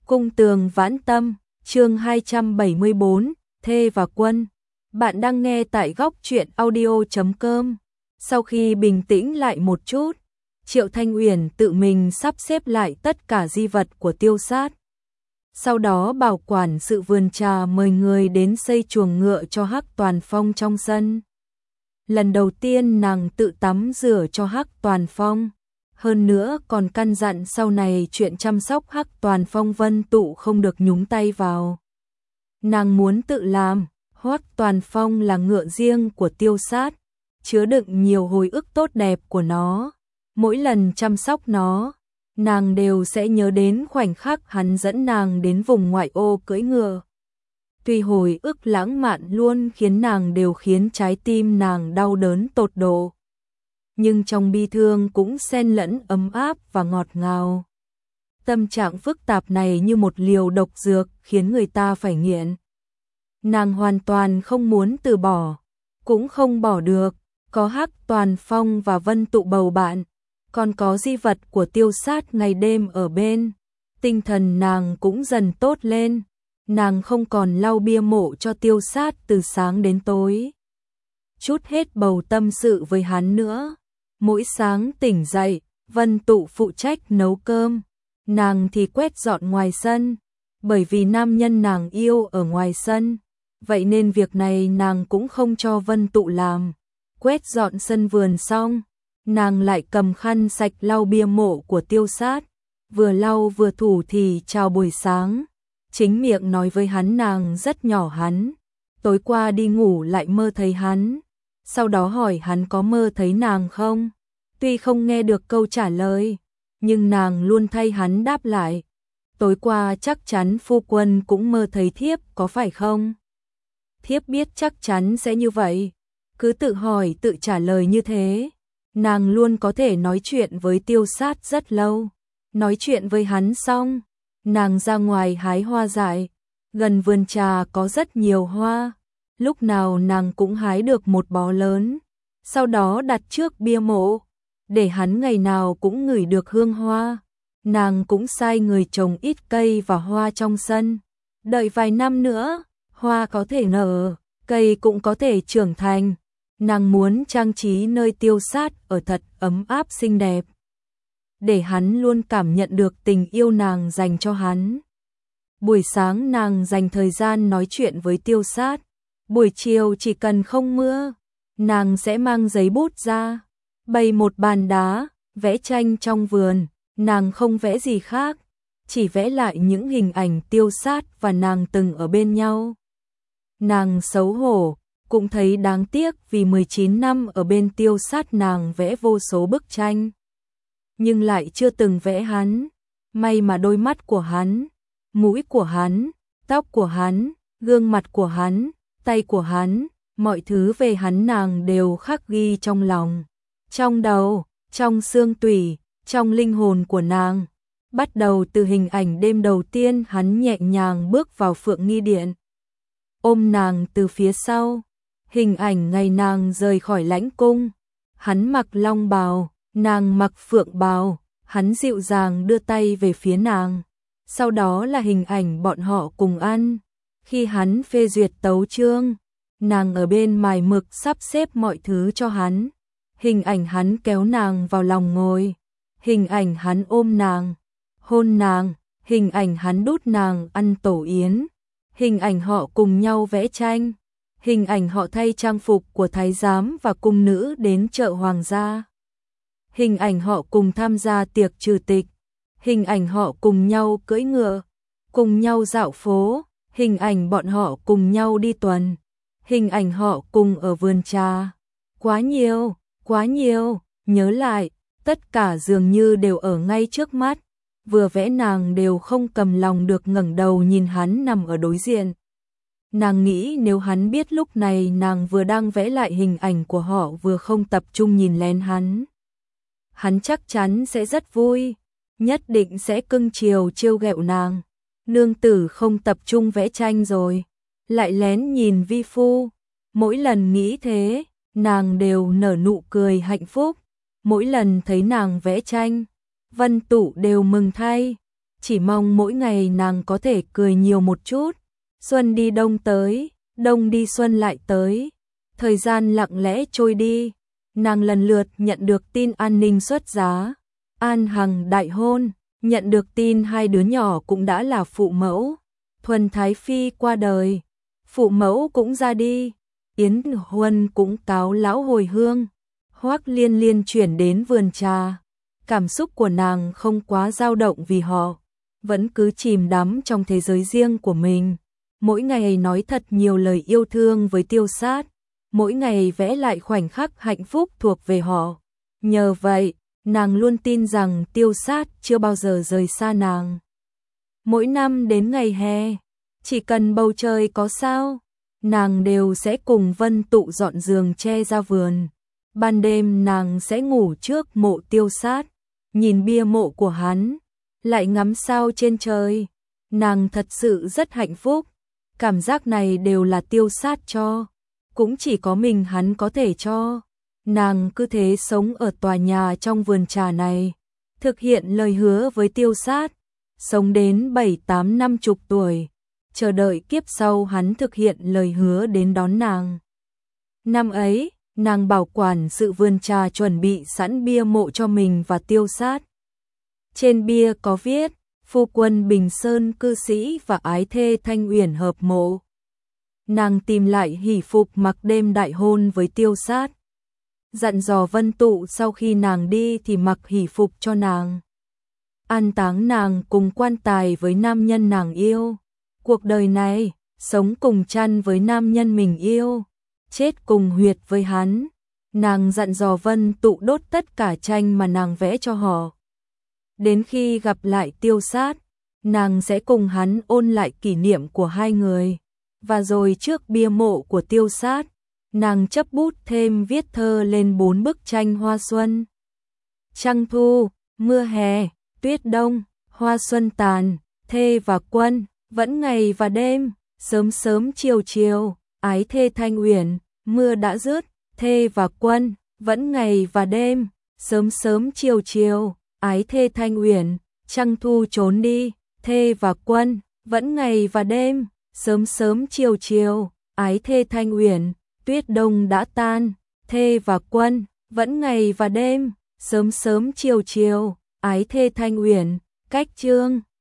Cung tường vãn tâm, chương 274, Thê và Quân. Bạn đang nghe tại góc truyện audio.com. Sau khi bình tĩnh lại một chút, Triệu Thanh Uyển tự mình sắp xếp lại tất cả di vật của Tiêu Sát. Sau đó bảo quản sự vườn trà mời người đến xây chuồng ngựa cho Hắc Toàn Phong trong sân. Lần đầu tiên nàng tự tắm rửa cho Hắc Toàn Phong. Hơn nữa còn căn dặn sau này chuyện chăm sóc Hắc Toàn Phong Vân Tụ không được nhúng tay vào. Nàng muốn tự làm. Hắc Toàn Phong là ngựa riêng của Tiêu Sát, chứa đựng nhiều hồi ức tốt đẹp của nó. Mỗi lần chăm sóc nó, nàng đều sẽ nhớ đến khoảnh khắc hắn dẫn nàng đến vùng ngoại ô cưỡi ngựa. Tuy hồi ức lãng mạn luôn khiến nàng đều khiến trái tim nàng đau đớn tột độ, nhưng trong bi thương cũng xen lẫn ấm áp và ngọt ngào. Tâm trạng phức tạp này như một liều độc dược khiến người ta phải nghiện. Nàng hoàn toàn không muốn từ bỏ, cũng không bỏ được, có Hắc Toàn Phong và Vân Tụ bầu bạn, còn có di vật của Tiêu Sát ngày đêm ở bên. Tinh thần nàng cũng dần tốt lên, nàng không còn lau bia mộ cho Tiêu Sát từ sáng đến tối. Chút hết bầu tâm sự với hắn nữa. Mỗi sáng tỉnh dậy, Vân Tụ phụ trách nấu cơm, nàng thì quét dọn ngoài sân, bởi vì nam nhân nàng yêu ở ngoài sân, vậy nên việc này nàng cũng không cho Vân Tụ làm. Quét dọn sân vườn xong, nàng lại cầm khăn sạch lau bia mộ của Tiêu Sát, vừa lau vừa thủ thì chào buổi sáng, chính miệng nói với hắn nàng rất nhỏ hắn, tối qua đi ngủ lại mơ thấy hắn. Sau đó hỏi hắn có mơ thấy nàng không? Tuy không nghe được câu trả lời, nhưng nàng luôn thay hắn đáp lại. Tối qua chắc chắn phu quân cũng mơ thấy thiếp có phải không? Thiếp biết chắc chắn sẽ như vậy. Cứ tự hỏi tự trả lời như thế. Nàng luôn có thể nói chuyện với Tiêu Sát rất lâu. Nói chuyện với hắn xong, nàng ra ngoài hái hoa dại. Gần vườn trà có rất nhiều hoa. Lúc nào nàng cũng hái được một bó lớn, sau đó đặt trước bia mộ, để hắn ngày nào cũng ngửi được hương hoa. Nàng cũng sai người trồng ít cây và hoa trong sân, đợi vài năm nữa, hoa có thể nở, cây cũng có thể trưởng thành. Nàng muốn trang trí nơi Tiêu Sát ở thật ấm áp xinh đẹp, để hắn luôn cảm nhận được tình yêu nàng dành cho hắn. Buổi sáng nàng dành thời gian nói chuyện với Tiêu Sát. Buổi chiều chỉ cần không mưa, nàng sẽ mang giấy bút ra, bày một bàn đá, vẽ tranh trong vườn. Nàng không vẽ gì khác, chỉ vẽ lại những hình ảnh Tiêu Sát và nàng từng ở bên nhau. Nàng xấu hổ, cũng thấy đáng tiếc vì 19 năm ở bên Tiêu Sát nàng vẽ vô số bức tranh, nhưng lại chưa từng vẽ hắn. May mà đôi mắt của hắn, mũi của hắn, tóc của hắn, gương mặt của hắn, tay của hắn, mọi thứ về hắn nàng đều khắc ghi trong lòng, trong đầu, trong xương tủy, trong linh hồn của nàng. Bắt đầu từ hình ảnh đêm đầu tiên hắn nhẹ nhàng bước vào Phượng Nghi Điện, ôm nàng từ phía sau, hình ảnh ngày nàng rời khỏi lãnh cung, hắn mặc long bào, nàng mặc phượng bào, hắn dịu dàng đưa tay về phía nàng. Sau đó là hình ảnh bọn họ cùng ăn, khi hắn phê duyệt tấu chương, nàng ở bên mài mực sắp xếp mọi thứ cho hắn. Hình ảnh hắn kéo nàng vào lòng ngồi, hình ảnh hắn ôm nàng, hôn nàng, hình ảnh hắn đút nàng ăn tổ yến, hình ảnh họ cùng nhau vẽ tranh, hình ảnh họ thay trang phục của thái giám và cung nữ đến chợ hoàng gia, hình ảnh họ cùng tham gia tiệc trừ tịch, hình ảnh họ cùng nhau cưỡi ngựa, cùng nhau dạo phố, hình ảnh bọn họ cùng nhau đi tuần, hình ảnh họ cùng ở vườn trà. Quá nhiều, nhớ lại, tất cả dường như đều ở ngay trước mắt. Vừa vẽ nàng đều không cầm lòng được ngẩng đầu nhìn hắn nằm ở đối diện. Nàng nghĩ nếu hắn biết lúc này nàng vừa đang vẽ lại hình ảnh của họ vừa không tập trung nhìn lén hắn chắc chắn sẽ rất vui, nhất định sẽ cưng chiều trêu ghẹo nàng. Nương tử không tập trung vẽ tranh rồi, lại lén nhìn vi phu. Mỗi lần nghĩ thế, nàng đều nở nụ cười hạnh phúc. Mỗi lần thấy nàng vẽ tranh, Vân Tụ đều mừng thay. chỉ mong mỗi ngày nàng có thể cười nhiều một chút. Xuân đi đông tới, đông đi xuân lại tới, thời gian lặng lẽ trôi đi, nàng lần lượt nhận được tin An Ninh xuất giá, An Hằng đại hôn, nhận được tin hai đứa nhỏ cũng đã là phụ mẫu, Thuần Thái Phi qua đời, phụ mẫu cũng ra đi, Yến Huân cũng cáo lão hồi hương, Hoắc Liên Liên chuyển đến vườn trà. Cảm xúc của nàng không quá dao động vì họ vẫn cứ chìm đắm trong thế giới riêng của mình. Mỗi ngày nói thật nhiều lời yêu thương với Tiêu Sát, mỗi ngày vẽ lại khoảnh khắc hạnh phúc thuộc về họ. Nhờ vậy, nàng luôn tin rằng Tiêu Sát chưa bao giờ rời xa nàng. Mỗi năm đến ngày hè, chỉ cần bầu trời có sao, nàng đều sẽ cùng Vân Tụ dọn giường tre ra vườn. Ban đêm nàng sẽ ngủ trước mộ Tiêu Sát, nhìn bia mộ của hắn, lại ngắm sao trên trời. Nàng thật sự rất hạnh phúc, cảm giác này đều là Tiêu Sát cho, cũng chỉ có mình hắn có thể cho. Nàng cứ thế sống ở tòa nhà trong vườn trà này, thực hiện lời hứa với Tiêu Sát, sống đến 7-8-50 tuổi, chờ đợi kiếp sau hắn thực hiện lời hứa đến đón nàng. Năm ấy, nàng bảo quản sự vườn trà chuẩn bị sẵn bia mộ cho mình và Tiêu Sát. Trên bia có viết, phu quân Bình Sơn cư sĩ và ái thê Thanh Uyển hợp mộ. Nàng tìm lại hỷ phục mặc đêm đại hôn với Tiêu Sát. Dặn dò Vân Tụ sau khi nàng đi thì mặc hỷ phục cho nàng. An táng nàng cùng quan tài với nam nhân nàng yêu. Cuộc đời này, sống cùng chăn với nam nhân mình yêu, chết cùng huyệt với hắn. Nàng dặn dò Vân Tụ đốt tất cả tranh mà nàng vẽ cho họ. Đến khi gặp lại Tiêu Sát, nàng sẽ cùng hắn ôn lại kỷ niệm của hai người. Và rồi trước bia mộ của Tiêu Sát, nàng chấp bút thêm viết thơ lên 4 bức tranh hoa xuân. Trăng thu, mưa hè, tuyết đông, hoa xuân tàn, thê và quân, vẫn ngày và đêm, sớm sớm chiều chiều, ái thê Thanh Uyển, mưa đã dứt, thê và quân, vẫn ngày và đêm, sớm sớm chiều chiều, ái thê Thanh Uyển, trăng thu trốn đi, thê và quân, vẫn ngày và đêm, sớm sớm chiều chiều, ái thê Thanh Uyển, tuyết đông đã tan, thê và quân, vẫn ngày và đêm, sớm sớm chiều chiều, ái thê Thanh Uyển, cách chương.